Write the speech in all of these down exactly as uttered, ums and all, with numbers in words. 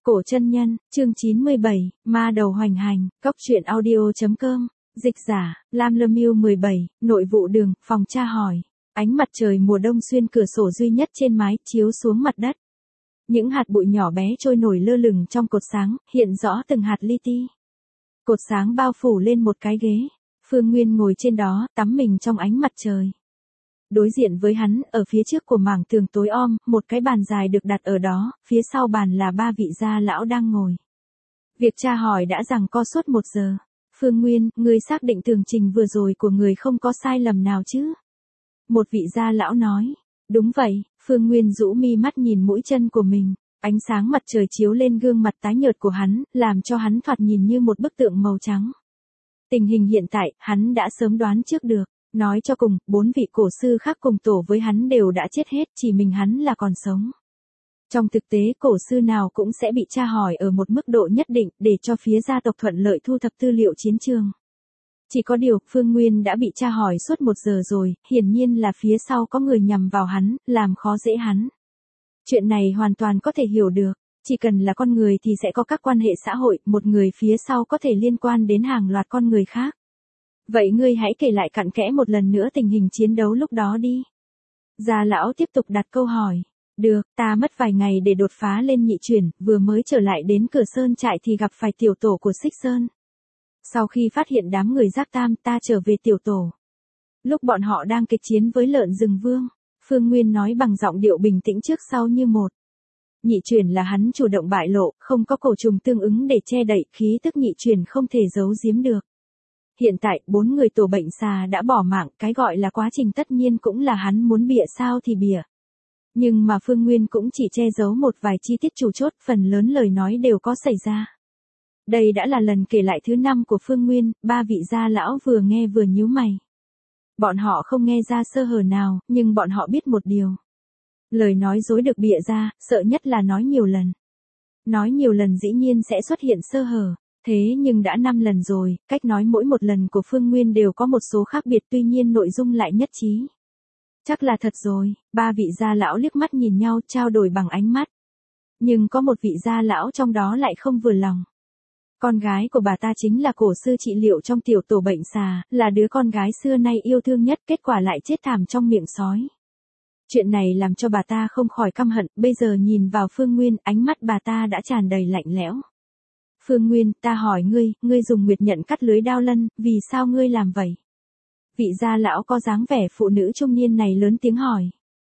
Cổ chân nhân, chương chín mươi bảy, ma đầu hoành hành, cóc truyện audio.com, dịch giả, Lam Lâm Miêu mười bảy, nội vụ đường, phòng tra hỏi. Ánh mặt trời mùa đông xuyên cửa sổ duy nhất trên mái, chiếu xuống mặt đất. Những hạt bụi nhỏ bé trôi nổi lơ lửng trong cột sáng, hiện rõ từng hạt li ti. Cột sáng bao phủ lên một cái ghế. Phương Nguyên ngồi trên đó, tắm mình trong ánh mặt trời. Đối diện với hắn, ở phía trước của mảng tường tối om, một cái bàn dài được đặt ở đó, phía sau bàn là ba vị gia lão đang ngồi. Việc tra hỏi đã giằng co suốt một giờ. Phương Nguyên, ngươi xác định tường trình vừa rồi của người không có sai lầm nào chứ? Một vị gia lão nói. Đúng vậy, Phương Nguyên rũ mi mắt nhìn mũi chân của mình. Ánh sáng mặt trời chiếu lên gương mặt tái nhợt của hắn, làm cho hắn thoạt nhìn như một bức tượng màu trắng. Tình hình hiện tại, hắn đã sớm đoán trước được. Nói cho cùng, bốn vị cổ sư khác cùng tổ với hắn đều đã chết hết, chỉ mình hắn là còn sống. Trong thực tế, cổ sư nào cũng sẽ bị tra hỏi ở một mức độ nhất định, để cho phía gia tộc thuận lợi thu thập tư liệu chiến trường. Chỉ có điều, Phương Nguyên đã bị tra hỏi suốt một giờ rồi, hiển nhiên là phía sau có người nhằm vào hắn, làm khó dễ hắn. Chuyện này hoàn toàn có thể hiểu được, chỉ cần là con người thì sẽ có các quan hệ xã hội, một người phía sau có thể liên quan đến hàng loạt con người khác. Vậy ngươi hãy kể lại cặn kẽ một lần nữa tình hình chiến đấu lúc đó đi. Gia lão tiếp tục đặt câu hỏi. Được, ta mất vài ngày để đột phá lên nhị chuyển, vừa mới trở lại đến cửa sơn trại thì gặp phải tiểu tổ của Xích Sơn. Sau khi phát hiện đám người Giác Tam, ta trở về tiểu tổ. Lúc bọn họ đang kịch chiến với lợn rừng vương, Phương Nguyên nói bằng giọng điệu bình tĩnh trước sau như một. Nhị chuyển là hắn chủ động bại lộ, không có cổ trùng tương ứng để che đậy, khí tức nhị chuyển không thể giấu giếm được. Hiện tại, bốn người tổ bệnh xà đã bỏ mạng, cái gọi là quá trình tất nhiên cũng là hắn muốn bịa sao thì bịa. Nhưng mà Phương Nguyên cũng chỉ che giấu một vài chi tiết chủ chốt, phần lớn lời nói đều có xảy ra. Đây đã là lần kể lại thứ năm của Phương Nguyên, ba vị gia lão vừa nghe vừa nhíu mày. Bọn họ không nghe ra sơ hở nào, nhưng bọn họ biết một điều. Lời nói dối được bịa ra, sợ nhất là nói nhiều lần. Nói nhiều lần dĩ nhiên sẽ xuất hiện sơ hở. Thế nhưng đã năm lần rồi, cách nói mỗi một lần của Phương Nguyên đều có một số khác biệt, tuy nhiên nội dung lại nhất trí. Chắc là thật rồi, ba vị gia lão liếc mắt nhìn nhau trao đổi bằng ánh mắt. Nhưng có một vị gia lão trong đó lại không vừa lòng. Con gái của bà ta chính là cổ sư trị liệu trong tiểu tổ bệnh xà, là đứa con gái xưa nay yêu thương nhất, kết quả lại chết thảm trong miệng sói. Chuyện này làm cho bà ta không khỏi căm hận, bây giờ nhìn vào Phương Nguyên, ánh mắt bà ta đã tràn đầy lạnh lẽo. Phương Nguyên, ta hỏi ngươi, ngươi dùng nguyệt nhận cắt lưới đao lân, vì sao ngươi làm vậy? Vị gia lão có dáng vẻ phụ nữ trung niên này lớn tiếng hỏi.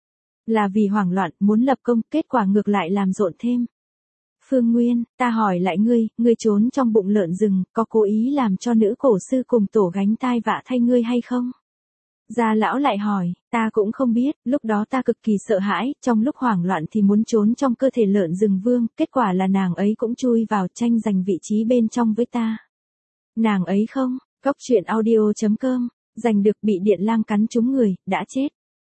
Là vì hoảng loạn, muốn lập công, kết quả ngược lại làm rộn thêm. Phương Nguyên, ta hỏi lại ngươi, ngươi trốn trong bụng lợn rừng, có cố ý làm cho nữ cổ sư cùng tổ gánh tai vạ thay ngươi hay không? Gia lão lại hỏi, ta cũng không biết, lúc đó ta cực kỳ sợ hãi, trong lúc hoảng loạn thì muốn trốn trong cơ thể lợn rừng vương, kết quả là nàng ấy cũng chui vào tranh giành vị trí bên trong với ta. Nàng ấy không, cóc truyện audio.com, giành được bị điện lang cắn trúng người, đã chết.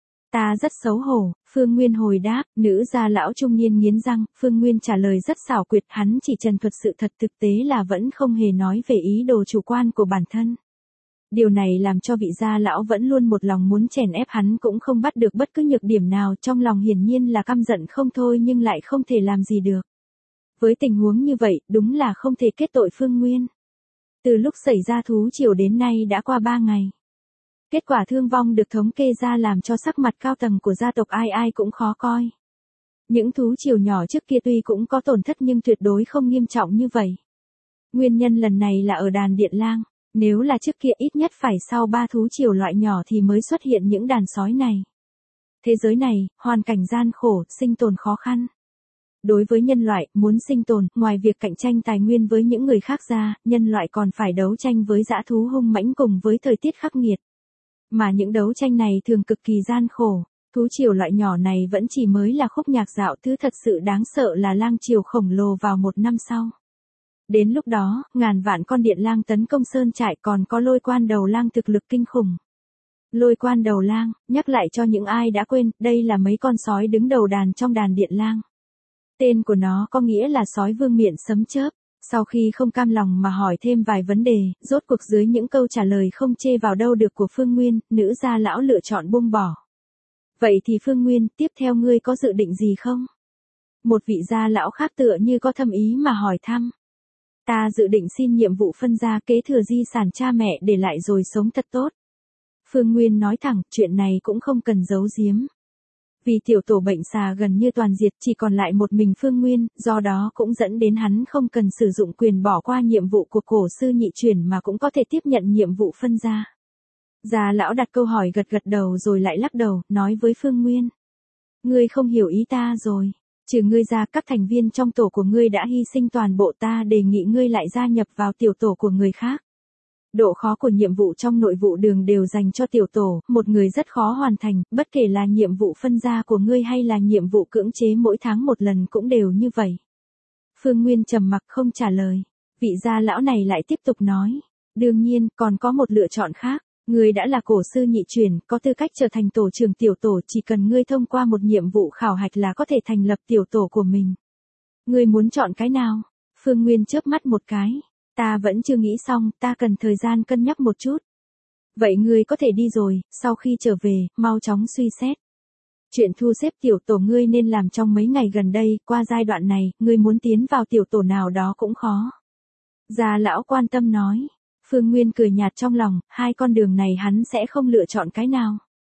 Ta rất xấu hổ, Phương Nguyên hồi đáp, nữ gia lão trung niên nghiến răng, Phương Nguyên trả lời rất xảo quyệt, hắn chỉ trần thuật sự thật, thực tế là vẫn không hề nói về ý đồ chủ quan của bản thân. Điều này làm cho vị gia lão vẫn luôn một lòng muốn chèn ép hắn cũng không bắt được bất cứ nhược điểm nào, trong lòng hiển nhiên là căm giận không thôi nhưng lại không thể làm gì được. Với tình huống như vậy, đúng là không thể kết tội Phương Nguyên. Từ lúc xảy ra thú triều đến nay đã qua ba ngày. Kết quả thương vong được thống kê ra làm cho sắc mặt cao tầng của gia tộc ai ai cũng khó coi. Những thú triều nhỏ trước kia tuy cũng có tổn thất nhưng tuyệt đối không nghiêm trọng như vậy. Nguyên nhân lần này là ở đàn điện lang. Nếu là trước kia ít nhất phải sau ba thú triều loại nhỏ thì mới xuất hiện những đàn sói này. Thế giới này, hoàn cảnh gian khổ, sinh tồn khó khăn. Đối với nhân loại, muốn sinh tồn, ngoài việc cạnh tranh tài nguyên với những người khác ra, nhân loại còn phải đấu tranh với dã thú hung mãnh cùng với thời tiết khắc nghiệt. Mà những đấu tranh này thường cực kỳ gian khổ. Thú triều loại nhỏ này vẫn chỉ mới là khúc nhạc dạo, thứ thật sự đáng sợ là lang triều khổng lồ vào một năm sau. Đến lúc đó, ngàn vạn con điện lang tấn công sơn trại, còn có lôi quan đầu lang thực lực kinh khủng. Lôi quan đầu lang, nhắc lại cho những ai đã quên, đây là mấy con sói đứng đầu đàn trong đàn điện lang. Tên của nó có nghĩa là sói vương miệng sấm chớp. Sau khi không cam lòng mà hỏi thêm vài vấn đề, rốt cuộc dưới những câu trả lời không chê vào đâu được của Phương Nguyên, nữ gia lão lựa chọn buông bỏ. Vậy thì Phương Nguyên, tiếp theo ngươi có dự định gì không? Một vị gia lão khác tựa như có thâm ý mà hỏi thăm. Ta dự định xin nhiệm vụ phân gia kế thừa di sản cha mẹ để lại rồi sống thật tốt. Phương Nguyên nói thẳng, chuyện này cũng không cần giấu giếm. Vì tiểu tổ bệnh xà gần như toàn diệt, chỉ còn lại một mình Phương Nguyên, do đó cũng dẫn đến hắn không cần sử dụng quyền bỏ qua nhiệm vụ của cổ sư nhị chuyển mà cũng có thể tiếp nhận nhiệm vụ phân gia. Gia lão đặt câu hỏi gật gật đầu rồi lại lắc đầu, nói với Phương Nguyên. Ngươi không hiểu ý ta rồi. Trừ ngươi ra, các thành viên trong tổ của ngươi đã hy sinh toàn bộ, ta đề nghị ngươi lại gia nhập vào tiểu tổ của người khác. Độ khó của nhiệm vụ trong nội vụ đường đều dành cho tiểu tổ, một người rất khó hoàn thành, bất kể là nhiệm vụ phân gia của ngươi hay là nhiệm vụ cưỡng chế mỗi tháng một lần cũng đều như vậy. Phương Nguyên trầm mặc không trả lời. Vị gia lão này lại tiếp tục nói. Đương nhiên, còn có một lựa chọn khác. Ngươi đã là cổ sư nhị truyền, có tư cách trở thành tổ trưởng tiểu tổ, chỉ cần ngươi thông qua một nhiệm vụ khảo hạch là có thể thành lập tiểu tổ của mình. Ngươi muốn chọn cái nào? Phương Nguyên chớp mắt một cái. Ta vẫn chưa nghĩ xong, ta cần thời gian cân nhắc một chút. Vậy ngươi có thể đi rồi, sau khi trở về, mau chóng suy xét. Chuyện thu xếp tiểu tổ ngươi nên làm trong mấy ngày gần đây, qua giai đoạn này, ngươi muốn tiến vào tiểu tổ nào đó cũng khó. Gia lão quan tâm nói. Phương Nguyên cười nhạt trong lòng, hai con đường này hắn sẽ không lựa chọn cái nào.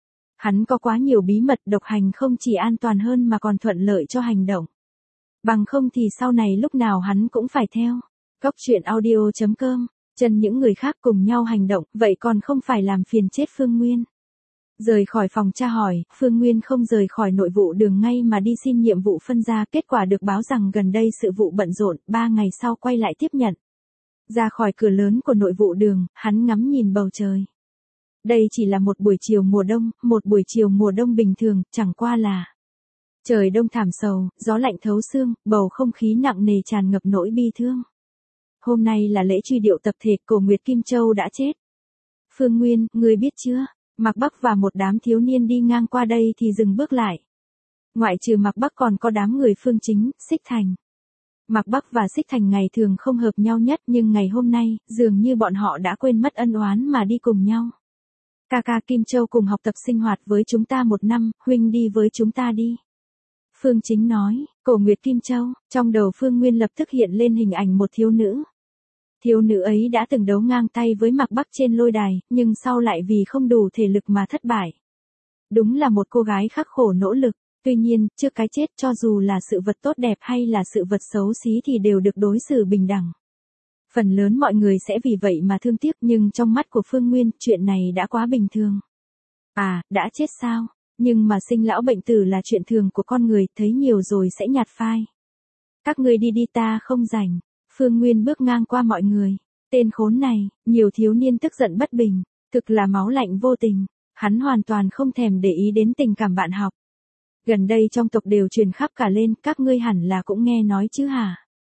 Hắn có quá nhiều bí mật, độc hành không chỉ an toàn hơn mà còn thuận lợi cho hành động. Bằng không thì sau này lúc nào hắn cũng phải theo. Góc truyện audio chấm com, chân những người khác cùng nhau hành động, vậy còn không phải làm phiền chết Phương Nguyên. Rời khỏi phòng tra hỏi, Phương Nguyên không rời khỏi nội vụ đường ngay mà đi xin nhiệm vụ phân gia, kết quả được báo rằng gần đây sự vụ bận rộn, ba ngày sau quay lại tiếp nhận. Ra khỏi cửa lớn của nội vụ đường, hắn ngắm nhìn bầu trời. Đây chỉ là một buổi chiều mùa đông, một buổi chiều mùa đông bình thường, chẳng qua là trời đông thảm sầu, gió lạnh thấu xương, bầu không khí nặng nề tràn ngập nỗi bi thương. Hôm nay là lễ truy điệu tập thể, Cổ Nguyệt Kim Châu đã chết. Phương Nguyên, ngươi biết chưa? Mạc Bắc và một đám thiếu niên đi ngang qua đây thì dừng bước lại. Ngoại trừ Mạc Bắc còn có đám người Phương Chính, Xích Thành. Mạc Bắc và Xích Thành ngày thường không hợp nhau nhất, nhưng ngày hôm nay, dường như bọn họ đã quên mất ân oán mà đi cùng nhau. Ca ca Kim Châu cùng học tập sinh hoạt với chúng ta một năm, huynh đi với chúng ta đi. Phương Chính nói, Cổ Nguyệt Kim Châu, trong đầu Phương Nguyên lập tức hiện lên hình ảnh một thiếu nữ. Thiếu nữ ấy đã từng đấu ngang tay với Mạc Bắc trên lôi đài, nhưng sau lại vì không đủ thể lực mà thất bại. Đúng là một cô gái khắc khổ nỗ lực. Tuy nhiên, trước cái chết, cho dù là sự vật tốt đẹp hay là sự vật xấu xí thì đều được đối xử bình đẳng. Phần lớn mọi người sẽ vì vậy mà thương tiếc, nhưng trong mắt của Phương Nguyên, chuyện này đã quá bình thường. À, đã chết sao? Nhưng mà sinh lão bệnh tử là chuyện thường của con người, thấy nhiều rồi sẽ nhạt phai. Các ngươi đi đi, ta không rảnh. Phương Nguyên bước ngang qua mọi người. Tên khốn này, nhiều thiếu niên tức giận bất bình, thực là máu lạnh vô tình. Hắn hoàn toàn không thèm để ý đến tình cảm bạn học. Gần đây trong tộc đều truyền khắp cả lên, các ngươi hẳn là cũng nghe nói chứ hả?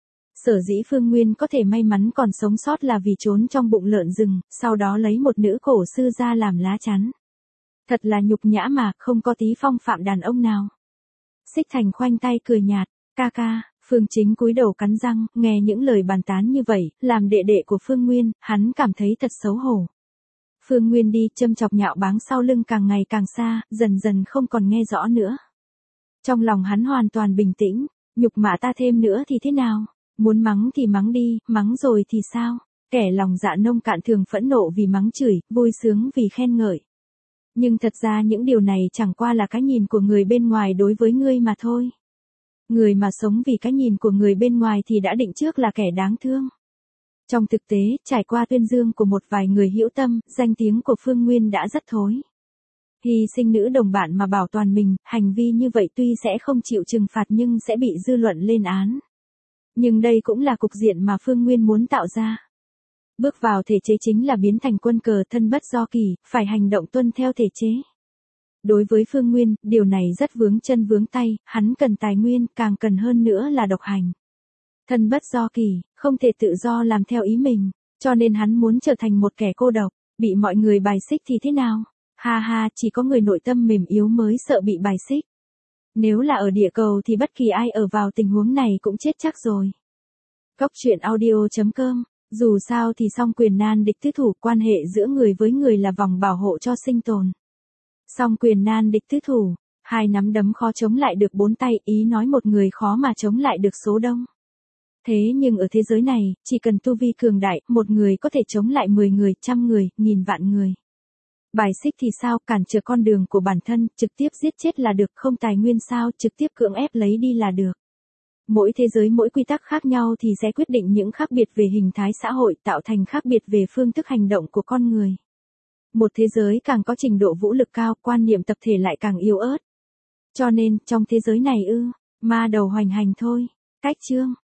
Sở dĩ Phương Nguyên có thể may mắn còn sống sót là vì trốn trong bụng lợn rừng, sau đó lấy một nữ cổ sư ra làm lá chắn. Thật là nhục nhã mà, không có tí phong phạm đàn ông nào. Xích Thành khoanh tay cười nhạt, ca ca. Phương Chính cúi đầu cắn răng, nghe những lời bàn tán như vậy, làm đệ đệ của Phương Nguyên, hắn cảm thấy thật xấu hổ. Phương Nguyên đi, châm chọc nhạo báng sau lưng càng ngày càng xa, dần dần không còn nghe rõ nữa. Trong lòng hắn hoàn toàn bình tĩnh, nhục mạ ta thêm nữa thì thế nào? Muốn mắng thì mắng đi, mắng rồi thì sao? Kẻ lòng dạ nông cạn thường phẫn nộ vì mắng chửi, vui sướng vì khen ngợi. Nhưng thật ra những điều này chẳng qua là cái nhìn của người bên ngoài đối với ngươi mà thôi. Người mà sống vì cái nhìn của người bên ngoài thì đã định trước là kẻ đáng thương. Trong thực tế, trải qua tuyên dương của một vài người hữu tâm, danh tiếng của Phương Nguyên đã rất thối. Hy sinh nữ đồng bạn mà bảo toàn mình, hành vi như vậy tuy sẽ không chịu trừng phạt nhưng sẽ bị dư luận lên án. Nhưng đây cũng là cục diện mà Phương Nguyên muốn tạo ra. Bước vào thể chế chính là biến thành quân cờ thân bất do kỳ, phải hành động tuân theo thể chế. Đối với Phương Nguyên, điều này rất vướng chân vướng tay, hắn cần tài nguyên, càng cần hơn nữa là độc hành. Thân bất do kỳ, không thể tự do làm theo ý mình, cho nên hắn muốn trở thành một kẻ cô độc, bị mọi người bài xích thì thế nào? Ha ha, chỉ có người nội tâm mềm yếu mới sợ bị bài xích. Nếu là ở địa cầu thì bất kỳ ai ở vào tình huống này cũng chết chắc rồi. Góc truyện audio chấm com, dù sao thì song quyền nan địch tứ thủ, quan hệ giữa người với người là vòng bảo hộ cho sinh tồn. Song quyền nan địch tứ thủ, Hai nắm đấm khó chống lại được bốn tay, ý nói một người khó mà chống lại được số đông. Thế nhưng ở thế giới này, chỉ cần tu vi cường đại, một người có thể chống lại mười người, trăm người, nghìn vạn người. Bài xích thì sao, cản trở con đường của bản thân, trực tiếp giết chết là được, không tài nguyên sao, trực tiếp cưỡng ép lấy đi là được. Mỗi thế giới mỗi quy tắc khác nhau thì sẽ quyết định những khác biệt về hình thái xã hội, tạo thành khác biệt về phương thức hành động của con người. Một thế giới càng có trình độ vũ lực cao, quan niệm tập thể lại càng yếu ớt. Cho nên, trong thế giới này ư, ma đầu hoành hành thôi. Cách chương